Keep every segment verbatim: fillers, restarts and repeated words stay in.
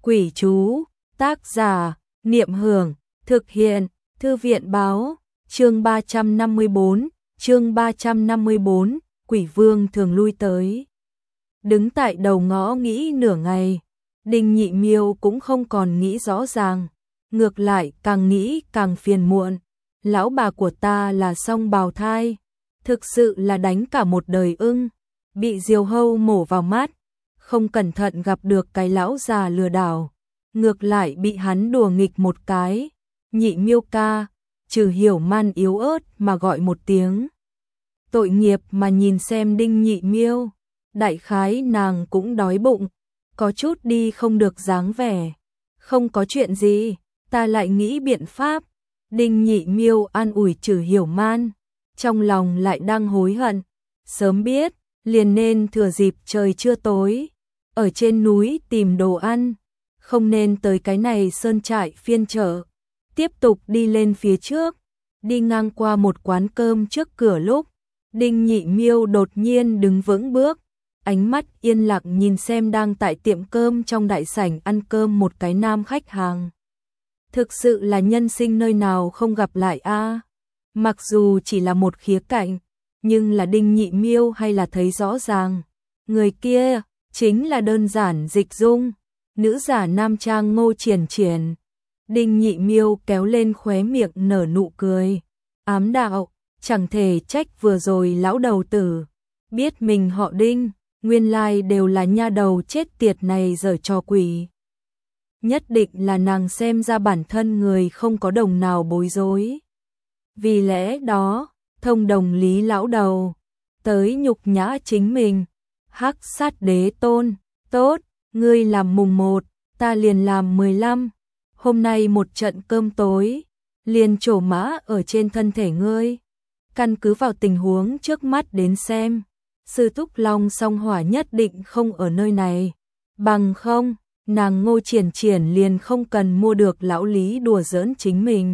Quỷ chú, tác giả, Niệm Hưởng, thực hiện, Thư viện báo, chương ba trăm năm mươi bốn, chương ba trăm năm mươi bốn, Quỷ Vương thường lui tới. Đứng tại đầu ngõ nghĩ nửa ngày, Đinh Nhị Miêu cũng không còn nghĩ rõ ràng, ngược lại càng nghĩ càng phiền muộn. Lão bà của ta là song bào thai, thực sự là đánh cả một đời ưng, bị diều hâu mổ vào mắt, không cẩn thận gặp được cái lão già lừa đảo, ngược lại bị hắn đùa nghịch một cái. Nhị Miêu ca, trừ Hiểu Man yếu ớt mà gọi một tiếng. Tội nghiệp mà nhìn xem Đinh Nhị Miêu, đại khái nàng cũng đói bụng, có chút đi không được dáng vẻ. Không có chuyện gì, ta lại nghĩ biện pháp. Đinh Nhị Miêu an ủi trừ Hiểu Man, trong lòng lại đang hối hận, sớm biết, liền nên thừa dịp trời chưa tối, ở trên núi tìm đồ ăn, không nên tới cái này sơn trại phiên chợ. Tiếp tục đi lên phía trước, đi ngang qua một quán cơm trước cửa lúc, Đinh Nhị Miêu đột nhiên đứng vững bước, ánh mắt yên lặng nhìn xem đang tại tiệm cơm trong đại sảnh ăn cơm một cái nam khách hàng. Thực sự là nhân sinh nơi nào không gặp lại a. À? Mặc dù chỉ là một khía cạnh, nhưng là Đinh Nhị Miêu hay là thấy rõ ràng. Người kia chính là đơn giản Dịch Dung, nữ giả nam trang Ngô Triển Triển. Đinh Nhị Miêu kéo lên khóe miệng nở nụ cười, ám đạo, chẳng thể trách vừa rồi lão đầu tử biết mình họ Đinh, nguyên lai đều là nha đầu chết tiệt này giở trò quỷ. Nhất định là nàng xem ra bản thân người không có đồng nào bối rối. Vì lẽ đó, thông đồng lý lão đầu, tới nhục nhã chính mình. Hắc Sát Đế Tôn, tốt, ngươi làm mùng một, ta liền làm mười lăm. Hôm nay một trận cơm tối, liền trổ mã ở trên thân thể ngươi. Căn cứ vào tình huống trước mắt đến xem, sư thúc Long Song Hỏa nhất định không ở nơi này. Bằng không, nàng Ngô Triển Triển liền không cần mua được lão lý đùa giỡn chính mình.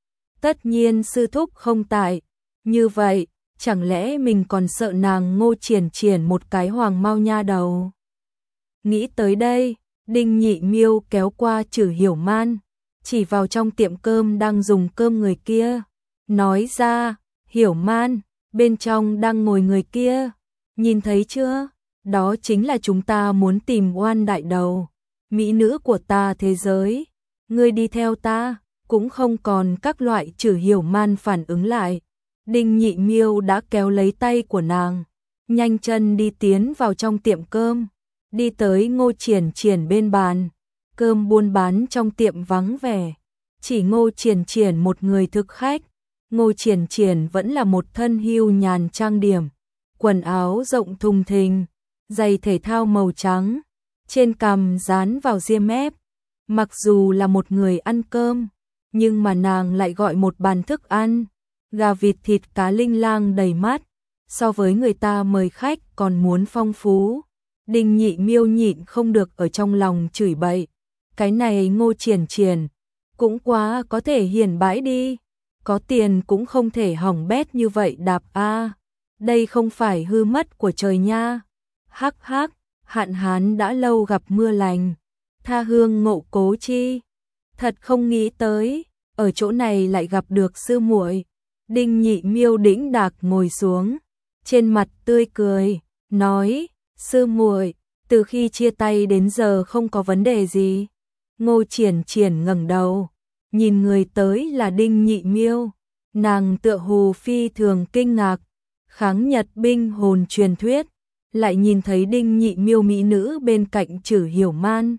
Tất nhiên sư thúc không tại, như vậy, chẳng lẽ mình còn sợ nàng Ngô Triển Triển một cái hoàng mau nha đầu. Nghĩ tới đây, Đinh Nhị Miêu kéo qua trừ Hiểu Man, chỉ vào trong tiệm cơm đang dùng cơm người kia, nói ra, Hiểu Man, bên trong đang ngồi người kia, nhìn thấy chưa, đó chính là chúng ta muốn tìm oan đại đầu, mỹ nữ của ta thế giới, ngươi đi theo ta, cũng không còn các loại. Trừ Hiểu Man phản ứng lại, Đinh Nhị Miêu đã kéo lấy tay của nàng, nhanh chân đi tiến vào trong tiệm cơm. Đi tới Ngô Triển Triển bên bàn, cơm buôn bán trong tiệm vắng vẻ, chỉ Ngô Triển Triển một người thực khách. Ngô Triển Triển vẫn là một thân hưu nhàn trang điểm, quần áo rộng thùng thình, giày thể thao màu trắng, trên cằm dán vào ria mép. Mặc dù là một người ăn cơm, nhưng mà nàng lại gọi một bàn thức ăn, gà vịt thịt cá linh lang đầy mắt, so với người ta mời khách còn muốn phong phú. Đinh Nhị Miêu nhịn không được ở trong lòng chửi bậy, cái này Ngô Triển Triển cũng quá có thể hiền bãi đi, có tiền cũng không thể hỏng bét như vậy đạp a. Đây không phải hư mất của trời nha. Hắc hắc, hạn hán đã lâu gặp mưa lành, tha hương ngộ cố chi. Thật không nghĩ tới, ở chỗ này lại gặp được sư muội. Đinh Nhị Miêu đĩnh đạc ngồi xuống, trên mặt tươi cười, nói, sư muội, từ khi chia tay đến giờ không có vấn đề gì. Ngô Triển Triển ngẩng đầu, nhìn người tới là Đinh Nhị Miêu, nàng tựa hồ phi thường kinh ngạc, kháng Nhật binh hồn truyền thuyết, lại nhìn thấy Đinh Nhị Miêu mỹ nữ bên cạnh trừ Hiểu Man.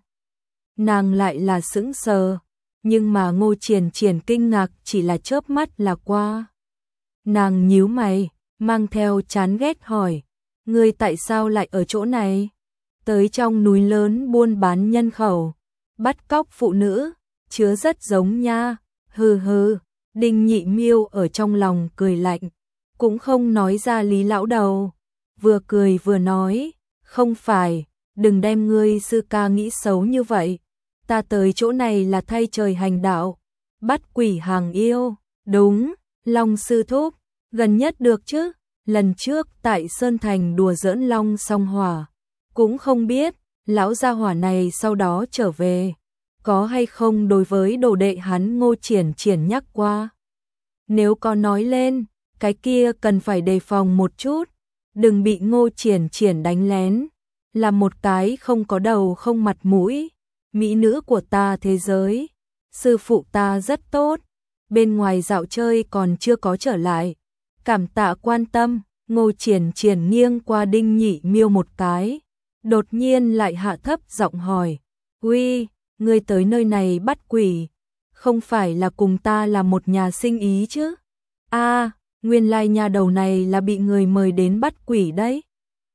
Nàng lại là sững sờ, nhưng mà Ngô Triển Triển kinh ngạc chỉ là chớp mắt là qua. Nàng nhíu mày, mang theo chán ghét hỏi, ngươi tại sao lại ở chỗ này? Tới trong núi lớn buôn bán nhân khẩu, bắt cóc phụ nữ, chứa rất giống nha. Hừ hừ, Đinh Nhị Miêu ở trong lòng cười lạnh, cũng không nói ra lý lão đầu, vừa cười vừa nói, không phải, đừng đem ngươi sư ca nghĩ xấu như vậy, ta tới chỗ này là thay trời hành đạo, bắt quỷ hàng yêu. Đúng, Long sư thúc, gần nhất được chứ, lần trước tại Sơn Thành đùa giỡn Long Song Hỏa, cũng không biết, lão gia hỏa này sau đó trở về, có hay không đối với đồ đệ hắn Ngô Triển Triển nhắc qua. Nếu có nói lên, cái kia cần phải đề phòng một chút, đừng bị Ngô Triển Triển đánh lén, là một cái không có đầu không mặt mũi, mỹ nữ của ta thế giới, sư phụ ta rất tốt, bên ngoài dạo chơi còn chưa có trở lại, cảm tạ quan tâm. Ngô Triển Triển nghiêng qua Đinh Nhị Miêu một cái, đột nhiên lại hạ thấp giọng hỏi, uy, ngươi tới nơi này bắt quỷ, không phải là cùng ta là một nhà sinh ý chứ? A, nguyên lai nhà đầu này là bị người mời đến bắt quỷ đấy.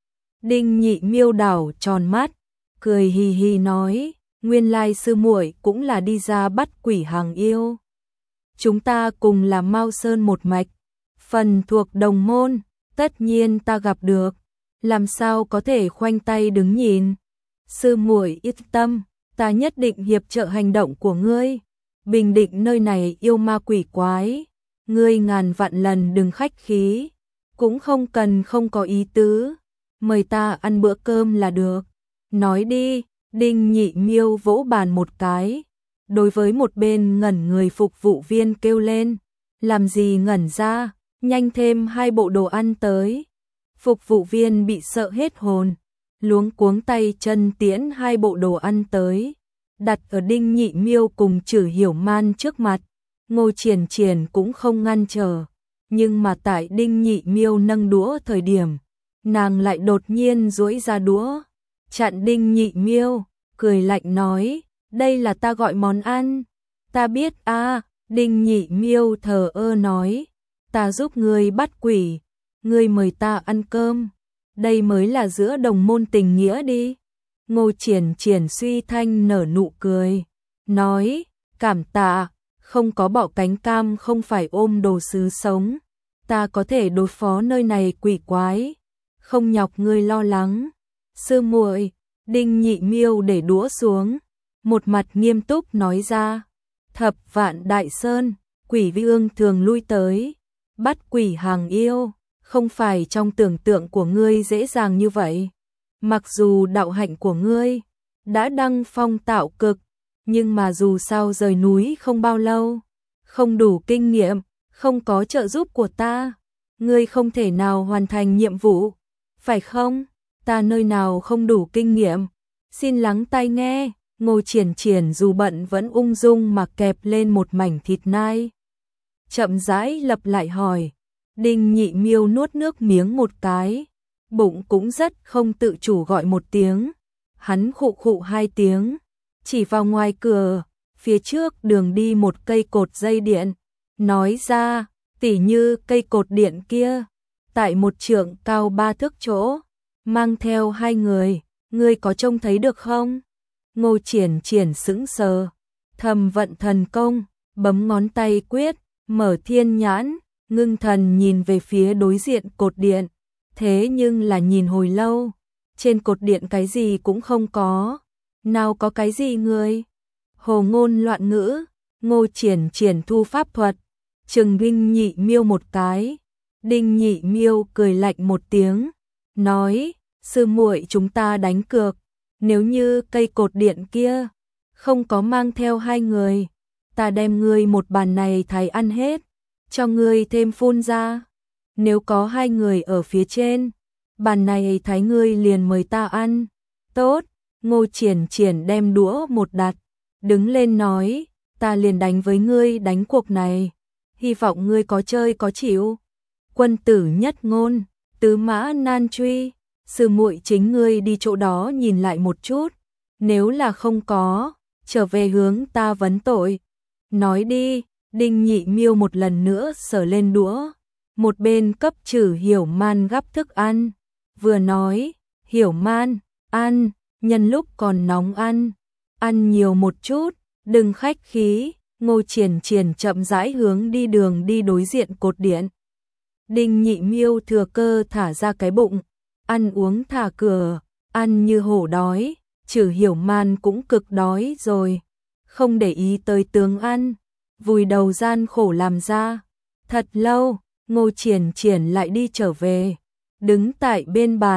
Đinh Nhị Miêu đảo tròn mắt, cười hì hì nói, nguyên lai sư muội cũng là đi ra bắt quỷ hàng yêu. Chúng ta cùng là Mao Sơn một mạch, phần thuộc đồng môn, tất nhiên ta gặp được, làm sao có thể khoanh tay đứng nhìn. Sư muội yên tâm, ta nhất định hiệp trợ hành động của ngươi, bình định nơi này yêu ma quỷ quái, ngươi ngàn vạn lần đừng khách khí, cũng không cần không có ý tứ, mời ta ăn bữa cơm là được. Nói đi, Đinh Nhị Miêu vỗ bàn một cái, đối với một bên ngẩn người phục vụ viên kêu lên, làm gì ngẩn ra, nhanh thêm hai bộ đồ ăn tới. Phục vụ viên bị sợ hết hồn, luống cuống tay chân tiễn hai bộ đồ ăn tới, đặt ở Đinh Nhị Miêu cùng Trử Hiểu Man trước mặt. Ngô Triển Triển cũng không ngăn trở, nhưng mà tại Đinh Nhị Miêu nâng đũa thời điểm, nàng lại đột nhiên duỗi ra đũa, chặn Đinh Nhị Miêu, cười lạnh nói, đây là ta gọi món ăn. Ta biết a. À, Đinh Nhị Miêu thờ ơ nói, ta giúp ngươi bắt quỷ, ngươi mời ta ăn cơm, đây mới là giữa đồng môn tình nghĩa đi. Ngô Triển Triển suy thanh nở nụ cười, nói, cảm tạ, không có bỏ cánh cam không phải ôm đồ sứ sống, ta có thể đối phó nơi này quỷ quái, không nhọc ngươi lo lắng. Sư muội, Đinh Nhị Miêu để đũa xuống, một mặt nghiêm túc nói ra, Thập Vạn Đại Sơn, quỷ vương thường lui tới, bắt quỷ hàng yêu, không phải trong tưởng tượng của ngươi dễ dàng như vậy. Mặc dù đạo hạnh của ngươi đã đăng phong tạo cực, nhưng mà dù sao rời núi không bao lâu, không đủ kinh nghiệm, không có trợ giúp của ta, ngươi không thể nào hoàn thành nhiệm vụ, phải không? Ta nơi nào không đủ kinh nghiệm? Xin lắng tai nghe. Ngô Triển Triển dù bận vẫn ung dung mà kẹp lên một mảnh thịt nai, chậm rãi lặp lại hỏi. Đinh Nhị Miêu nuốt nước miếng một cái, bụng cũng rất không tự chủ gọi một tiếng. Hắn khụ khụ hai tiếng, chỉ vào ngoài cửa, phía trước đường đi một cây cột dây điện, nói ra, tỉ như cây cột điện kia, tại một trượng cao ba thước chỗ, mang theo hai người, ngươi có trông thấy được không? Ngô Triển Triển sững sờ, thầm vận thần công, bấm ngón tay quyết, mở thiên nhãn, ngưng thần nhìn về phía đối diện cột điện, thế nhưng là nhìn hồi lâu, trên cột điện cái gì cũng không có, nào có cái gì người? Hồ ngôn loạn ngữ. Ngô Triển Triển thu pháp thuật, trừng Đinh Nhị Miêu một cái. Đinh Nhị Miêu cười lạnh một tiếng, nói, sư muội chúng ta đánh cược, nếu như cây cột điện kia không có mang theo hai người, ta đem ngươi một bàn này thái ăn hết, cho ngươi thêm phun ra. Nếu có hai người ở phía trên, bàn này thái ngươi liền mời ta ăn. Tốt. Ngô Triển Triển đem đũa một đặt, đứng lên nói, ta liền đánh với ngươi đánh cuộc này, hy vọng ngươi có chơi có chịu. Quân tử nhất ngôn, tứ mã nan truy, sư muội chính ngươi đi chỗ đó nhìn lại một chút, nếu là không có, trở về hướng ta vấn tội. Nói đi. Đinh Nhị Miêu một lần nữa sờ lên đũa, một bên cấp Trử Hiểu Man gắp thức ăn, vừa nói, Hiểu Man, ăn, nhân lúc còn nóng ăn, ăn nhiều một chút, đừng khách khí. Ngô Triển Triển chậm rãi hướng đi đường đi đối diện cột điện. Đinh Nhị Miêu thừa cơ thả ra cái bụng, ăn uống thả cửa, ăn như hổ đói. Trử Hiểu Man cũng cực đói rồi, không để ý tới tướng ăn, vùi đầu gian khổ làm ra. Thật lâu, Ngô Triển Triển lại đi trở về, đứng tại bên bàn,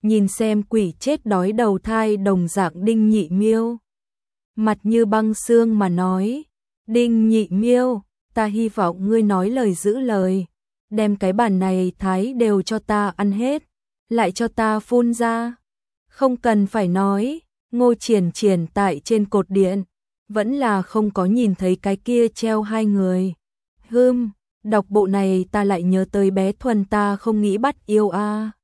nhìn xem quỷ chết đói đầu thai đồng dạng Đinh Nhị Miêu. Mặt như băng xương mà nói, Đinh Nhị Miêu, ta hy vọng ngươi nói lời giữ lời, đem cái bàn này thái đều cho ta ăn hết, lại cho ta phun ra. Không cần phải nói, Ngô Triển Triển tại trên cột điện, vẫn là không có nhìn thấy cái kia treo hai người. Hừm, đọc bộ này ta lại nhớ tới bé Thuần ta không nghĩ bắt yêu a.